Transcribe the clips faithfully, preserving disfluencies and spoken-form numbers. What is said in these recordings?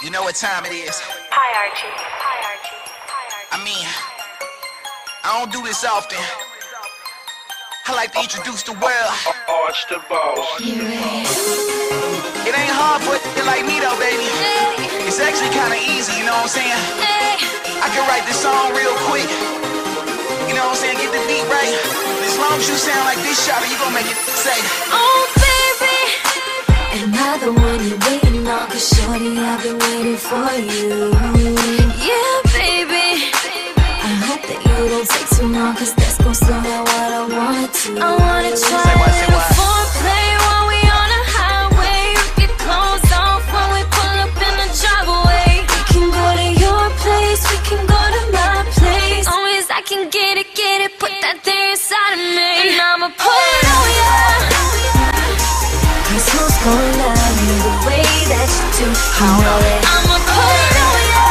You know what time it is. Hi Archie. Hi Archie. Hi Archie. I mean, I don't do this often. I like to introduce the world. Arch the boss. It ain't hard for you like me though, baby. It's actually kinda easy, you know what I'm saying? I can write this song real quick. You know what I'm saying? Get the beat right. As long as you sound like this, shawty, you gon' make it say, oh baby, am I the one you're waiting on? Cause shorty, I've been waiting for you. Yeah baby, I hope that you don't take too long, cause that's gon' slow down what I wanna do. I wanna try Say what, a say little what? foreplay while we on the highway. Rip your clothes off when we pull up in the driveway. We can go to your place, we can go to my place. Long as I can get it, get it, put that thing inside of me. And I'ma put it on ya. Cause who's gonna love you the way that you do? You know that I'ma put it on ya.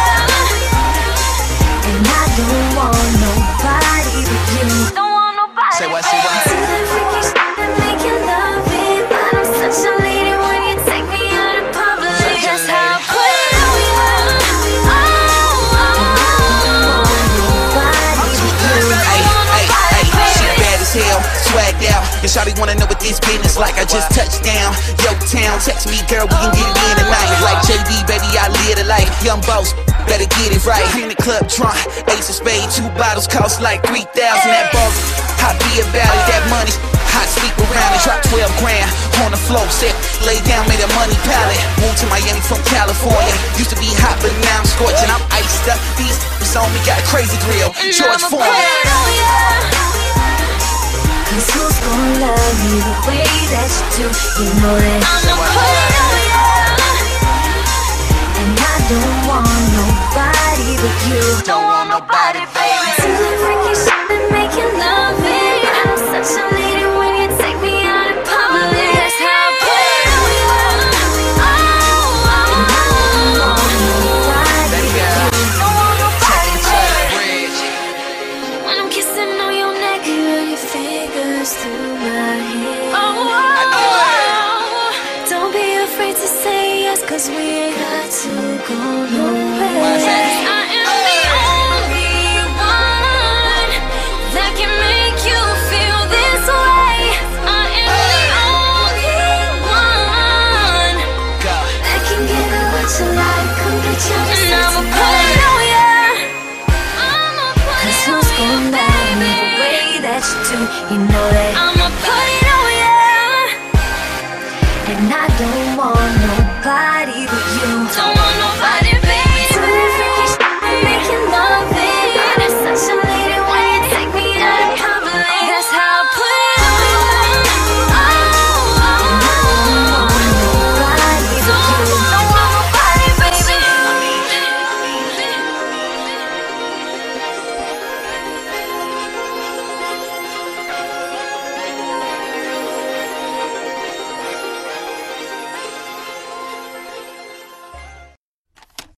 And I don't want nobody but you. Don't want nobody. Say what, say what? Do that freaky shit that make you love it. But I'm such a lady when you take me out in public. That's how I put it on ya. Oh, oh, oh. Nobody but you. Hey, hey, hey, she bad as hell, swagged out. And shawty wanna know what this business like. I just touched down, yo town, text me, girl, we can get it in tonight. Like J B, baby, I live the life. Young boss, better get it right. In the club drunk, ace of spades, two bottles cost like three thousand. That boss, I be about it. That money, hot sleep around it. Drop twelve grand on the floor, set, lay down, made a money pallet. Moved to Miami from California. Used to be hot, but now I'm scorching. I'm iced up. These f***s on me got a crazy grill. George I'ma put Foreman. it on ya. Cause who's gonna love you the way that you do? You know that I'ma put it on ya. And I don't want nobody but you. Don't want nobody, baby. Do that freaky shit that make you love it. I'm such a lady when you take me out in public. That's how I put it on ya. Oh, oh, oh. And I don't want nobody Baby but girl, you. Don't want nobody take me to but the you. bridge. When I'm kissing on your neck, you run your fingers through my hair. Oh, I do oh, don't be afraid to say yes, cause we ain't got to go nowhere. Why is that? I